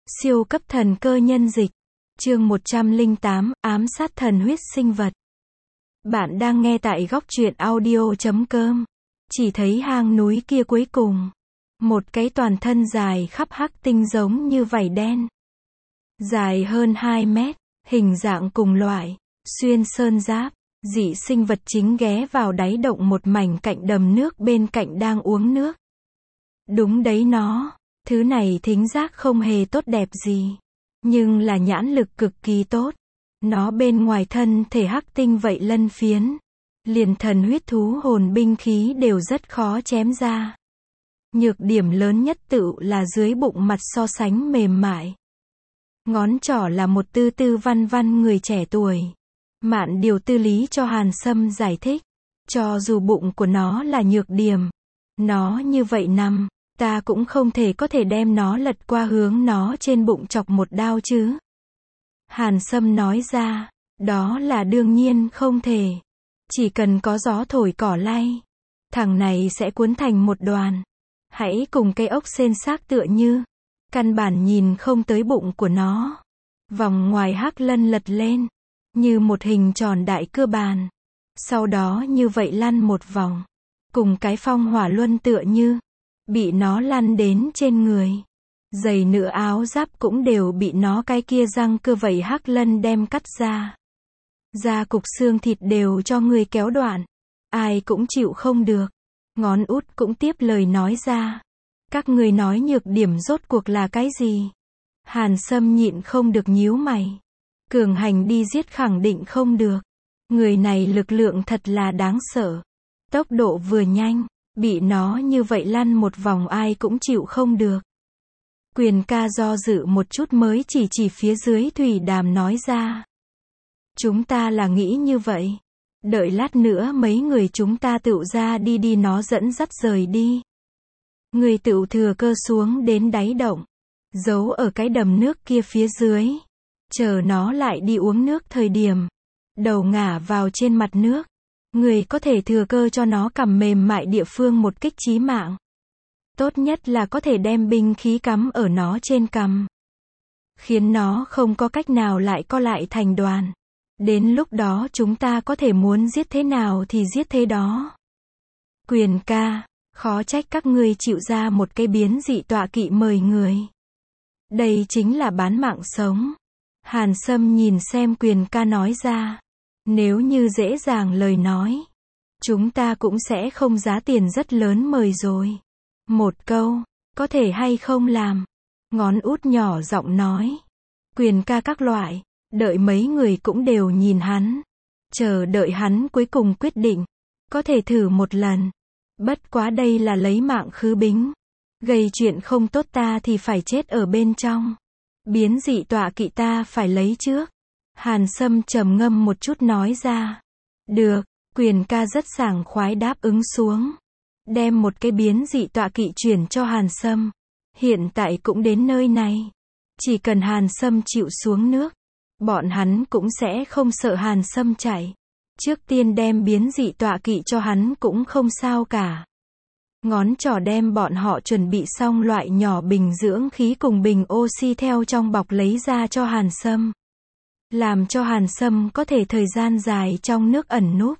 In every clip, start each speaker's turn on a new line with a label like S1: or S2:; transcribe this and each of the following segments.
S1: Siêu cấp thần cơ nhân dịch. Chương 108, ám sát thần huyết sinh vật. Bạn đang nghe tại góc truyện audio.com. Chỉ thấy hang núi kia cuối cùng. Một cái toàn thân dài khắp hắc tinh giống như vảy đen. Dài hơn 2 mét, hình dạng cùng loại, xuyên sơn giáp, dị sinh vật chính ghé vào đáy động một mảnh cạnh đầm nước bên cạnh đang uống nước. Đúng đấy nó, thứ này thính giác không hề tốt đẹp gì, nhưng là nhãn lực cực kỳ tốt. Nó bên ngoài thân thể hắc tinh vậy lân phiến, liền thần huyết thú hồn binh khí đều rất khó chém ra. Nhược điểm lớn nhất tự là dưới bụng mặt so sánh mềm mại. Ngón trỏ là một tư tư văn văn người trẻ tuổi. Mạn điều tư lý cho Hàn Sâm giải thích. Cho dù bụng của nó là nhược điểm, nó như vậy nằm, ta cũng không thể có thể đem nó lật qua hướng nó trên bụng chọc một đao chứ. Hàn Sâm nói ra, đó là đương nhiên không thể. Chỉ cần có gió thổi cỏ lay, thằng này sẽ cuốn thành một đoàn. Hãy cùng cây ốc sên xác tựa như, căn bản nhìn không tới bụng của nó. Vòng ngoài hắc lân lật lên, như một hình tròn đại cưa bàn. Sau đó như vậy lăn một vòng, cùng cái phong hỏa luân tựa như, bị nó lăn đến trên người. Giày nửa áo giáp cũng đều bị nó cái kia răng cưa vậy hắc lân đem cắt ra. Da cục xương thịt đều cho người kéo đoạn. Ai cũng chịu không được. Ngón út cũng tiếp lời nói ra. Các người nói nhược điểm rốt cuộc là cái gì? Hàn Sâm nhịn không được nhíu mày. Cường hành đi giết khẳng định không được. Người này lực lượng thật là đáng sợ. Tốc độ vừa nhanh, bị nó như vậy lăn một vòng ai cũng chịu không được. Quyền ca do dự một chút mới chỉ phía dưới thủy đàm nói ra. Chúng ta là nghĩ như vậy. Đợi lát nữa mấy người chúng ta tựu ra đi nó dẫn dắt rời đi. Người tựu thừa cơ xuống đến đáy động. Giấu ở cái đầm nước kia phía dưới. Chờ nó lại đi uống nước thời điểm. Đầu ngả vào trên mặt nước. Người có thể thừa cơ cho nó cầm mềm mại địa phương một kích chí mạng. Tốt nhất là có thể đem binh khí cắm ở nó trên cằm. Khiến nó không có cách nào lại co lại thành đoàn. Đến lúc đó chúng ta có thể muốn giết thế nào thì giết thế đó. Quyền ca, khó trách các ngươi chịu ra một cái biến dị tọa kỵ mời người. Đây chính là bán mạng sống. Hàn Sâm nhìn xem quyền ca nói ra. Nếu như dễ dàng lời nói, chúng ta cũng sẽ không giá tiền rất lớn mời rồi. Một câu, có thể hay không làm? Ngón út nhỏ giọng nói. Quyền ca các loại, đợi mấy người cũng đều nhìn hắn. Chờ đợi hắn cuối cùng quyết định. Có thể thử một lần. Bất quá đây là lấy mạng khứ bính. Gây chuyện không tốt ta thì phải chết ở bên trong. Biến dị tọa kỵ ta phải lấy trước. Hàn Sâm trầm ngâm một chút nói ra. Được, quyền ca rất sảng khoái đáp ứng xuống. Đem một cái biến dị tọa kỵ chuyển cho Hàn Sâm. Hiện tại cũng đến nơi này. Chỉ cần Hàn Sâm chịu xuống nước, bọn hắn cũng sẽ không sợ Hàn Sâm chạy. Trước tiên đem biến dị tọa kỵ cho hắn cũng không sao cả. Ngón trỏ đem bọn họ chuẩn bị xong loại nhỏ bình dưỡng khí cùng bình oxy theo trong bọc lấy ra cho Hàn Sâm. Làm cho Hàn Sâm có thể thời gian dài trong nước ẩn núp.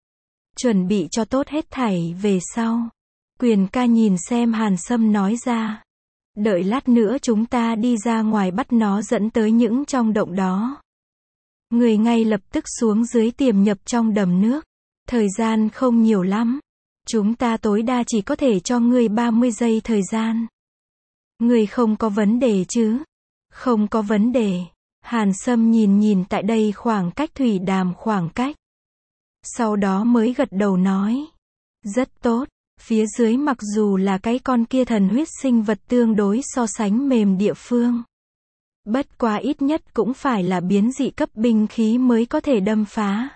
S1: Chuẩn bị cho tốt hết thảy về sau. Quyền ca nhìn xem Hàn Sâm nói ra. Đợi lát nữa chúng ta đi ra ngoài bắt nó dẫn tới những trong động đó. Người ngay lập tức xuống dưới tiềm nhập trong đầm nước. Thời gian không nhiều lắm. Chúng ta tối đa chỉ có thể cho ngươi 30 giây thời gian. Ngươi không có vấn đề chứ? Không có vấn đề. Hàn Sâm nhìn tại đây khoảng cách thủy đàm khoảng cách. Sau đó mới gật đầu nói. Rất tốt. Phía dưới mặc dù là cái con kia thần huyết sinh vật tương đối so sánh mềm địa phương. Bất quá ít nhất cũng phải là biến dị cấp binh khí mới có thể đâm phá.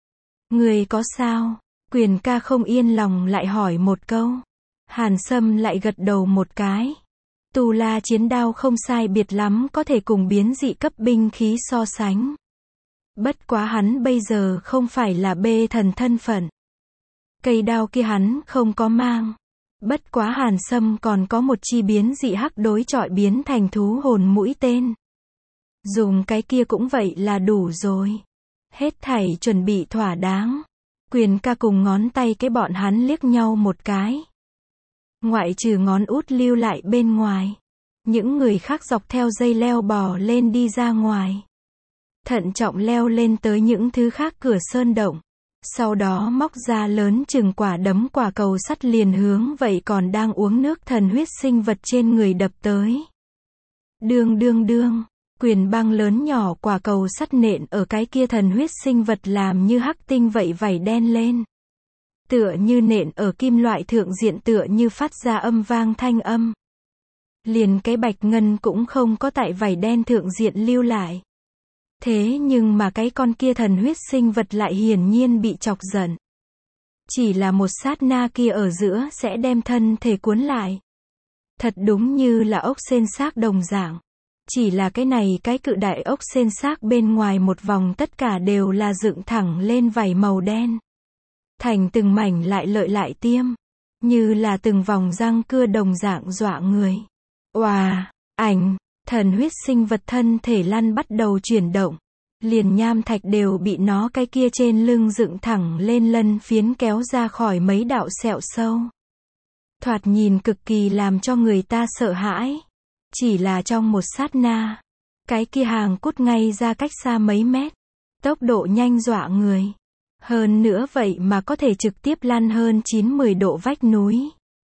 S1: Người có sao? Quyền ca không yên lòng lại hỏi một câu. Hàn Sâm lại gật đầu một cái. Tù La chiến đao không sai biệt lắm có thể cùng biến dị cấp binh khí so sánh. Bất quá hắn bây giờ không phải là bê thần thân phận. Cây đao kia hắn không có mang. Bất quá Hàn Sâm còn có một chi biến dị hắc đối chọi biến thành thú hồn mũi tên. Dùng cái kia cũng vậy là đủ rồi. Hết thảy chuẩn bị thỏa đáng. Quyền ca cùng ngón tay cái bọn hắn liếc nhau một cái. Ngoại trừ ngón út lưu lại bên ngoài. Những người khác dọc theo dây leo bò lên đi ra ngoài. Thận trọng leo lên tới những thứ khác cửa sơn động. Sau đó móc ra lớn chừng quả đấm quả cầu sắt liền hướng vậy còn đang uống nước thần huyết sinh vật trên người đập tới. Đương đương đương, quyền băng lớn nhỏ quả cầu sắt nện ở cái kia thần huyết sinh vật làm như hắc tinh vậy vảy đen lên. Tựa như nện ở kim loại thượng diện tựa như phát ra âm vang thanh âm. Liền cái bạch ngân cũng không có tại vảy đen thượng diện lưu lại. Thế nhưng mà cái con kia thần huyết sinh vật lại hiển nhiên bị chọc giận. Chỉ là một sát na kia ở giữa sẽ đem thân thể cuốn lại. Thật đúng như là ốc sên xác đồng dạng. Chỉ là cái này cái cự đại ốc sên xác bên ngoài một vòng tất cả đều là dựng thẳng lên vảy màu đen. Thành từng mảnh lại lợi lại tiêm. Như là từng vòng răng cưa đồng dạng dọa người. Oà, ảnh. Thần huyết sinh vật thân thể lăn bắt đầu chuyển động. Liền nham thạch đều bị nó cái kia trên lưng dựng thẳng lên lân phiến kéo ra khỏi mấy đạo sẹo sâu. Thoạt nhìn cực kỳ làm cho người ta sợ hãi. Chỉ là trong một sát na. Cái kia hàng cút ngay ra cách xa mấy mét. Tốc độ nhanh dọa người. Hơn nữa vậy mà có thể trực tiếp lăn hơn 9-10 độ vách núi.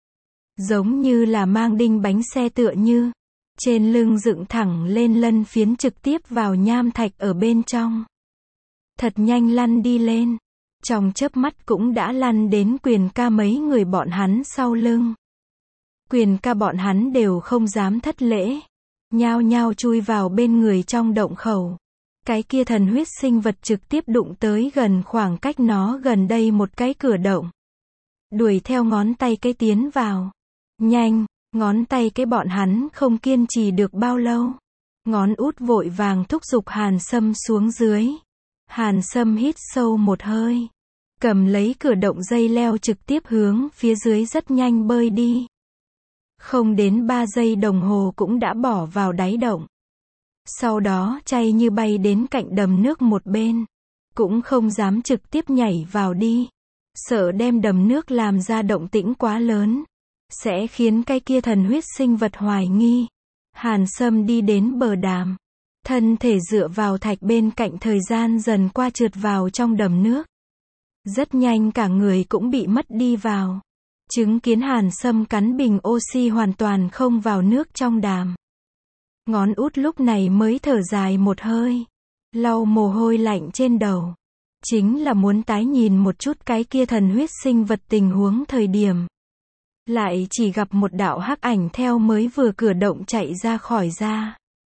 S1: Giống như là mang đinh bánh xe tựa như. Trên lưng dựng thẳng lên lân phiến trực tiếp vào nham thạch ở bên trong. Thật nhanh lăn đi lên. Trong chớp mắt cũng đã lăn đến quyền ca mấy người bọn hắn sau lưng. Quyền ca bọn hắn đều không dám thất lễ. Nhao nhao chui vào bên người trong động khẩu. Cái kia thần huyết sinh vật trực tiếp đụng tới gần khoảng cách nó gần đây một cái cửa động. Đuổi theo ngón tay cái tiến vào. Nhanh! Ngón tay cái bọn hắn không kiên trì được bao lâu. Ngón út vội vàng thúc giục Hàn Sâm xuống dưới. Hàn Sâm hít sâu một hơi. Cầm lấy cửa động dây leo trực tiếp hướng phía dưới rất nhanh bơi đi. Không đến 3 giây đồng hồ cũng đã bỏ vào đáy động. Sau đó chay như bay đến cạnh đầm nước một bên. Cũng không dám trực tiếp nhảy vào đi. Sợ đem đầm nước làm ra động tĩnh quá lớn. Sẽ khiến cái kia thần huyết sinh vật hoài nghi. Hàn Sâm đi đến bờ đàm. Thân thể dựa vào thạch bên cạnh thời gian dần qua trượt vào trong đầm nước. Rất nhanh cả người cũng bị mất đi vào. Chứng kiến Hàn Sâm cắn bình oxy hoàn toàn không vào nước trong đàm. Ngón út lúc này mới thở dài một hơi. Lau mồ hôi lạnh trên đầu. Chính là muốn tái nhìn một chút cái kia thần huyết sinh vật tình huống thời điểm. Lại chỉ gặp một đạo hắc ảnh theo mới vừa cửa động chạy ra khỏi ra.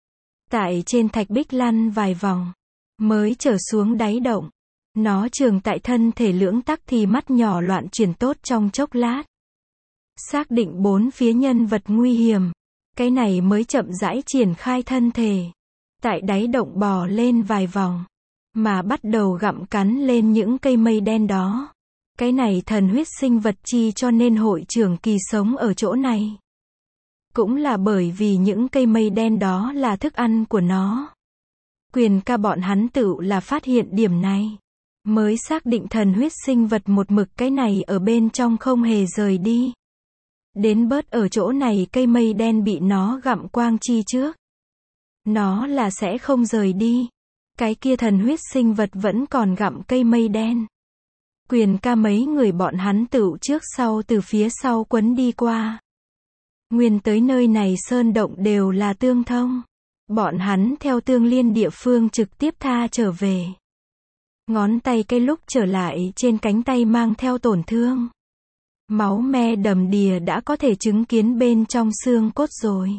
S1: Tại trên thạch bích lăn vài vòng. Mới trở xuống đáy động. Nó trường tại thân thể lưỡng tắc thì mắt nhỏ loạn chuyển tốt trong chốc lát. Xác định 4 phía nhân vật nguy hiểm. Cái này mới chậm rãi triển khai thân thể. Tại đáy động bò lên vài vòng. Mà bắt đầu gặm cắn lên những cây mây đen đó. Cái này thần huyết sinh vật chi cho nên hội trưởng kỳ sống ở chỗ này. Cũng là bởi vì những cây mây đen đó là thức ăn của nó. Quyền ca bọn hắn tự là phát hiện điểm này. Mới xác định thần huyết sinh vật một mực cái này ở bên trong không hề rời đi. Đến bớt ở chỗ này cây mây đen bị nó gặm quang chi trước. Nó là sẽ không rời đi. Cái kia thần huyết sinh vật vẫn còn gặm cây mây đen. Quyền ca mấy người bọn hắn tựu trước sau từ phía sau quấn đi qua. Nguyên tới nơi này sơn động đều là tương thông. Bọn hắn theo tương liên địa phương trực tiếp tha trở về. Ngón tay cái lúc trở lại trên cánh tay mang theo tổn thương. Máu me đầm đìa đã có thể chứng kiến bên trong xương cốt rồi.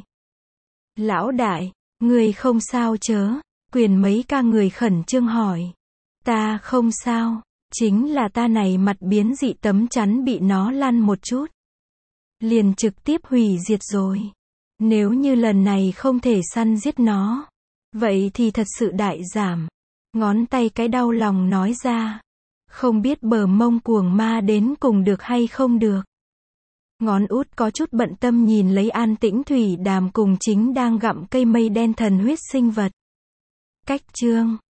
S1: Lão đại, người không sao chớ? Quyền mấy ca người khẩn trương hỏi. Ta không sao. Chính là ta này mặt biến dị tấm chắn bị nó lăn một chút. Liền trực tiếp hủy diệt rồi. Nếu như lần này không thể săn giết nó. Vậy thì thật sự đại giảm. Ngón tay cái đau lòng nói ra. Không biết bờ mông cuồng ma đến cùng được hay không được. Ngón út có chút bận tâm nhìn lấy An Tĩnh Thủy Đàm cùng chính đang gặm cây mây đen thần huyết sinh vật. Cách chương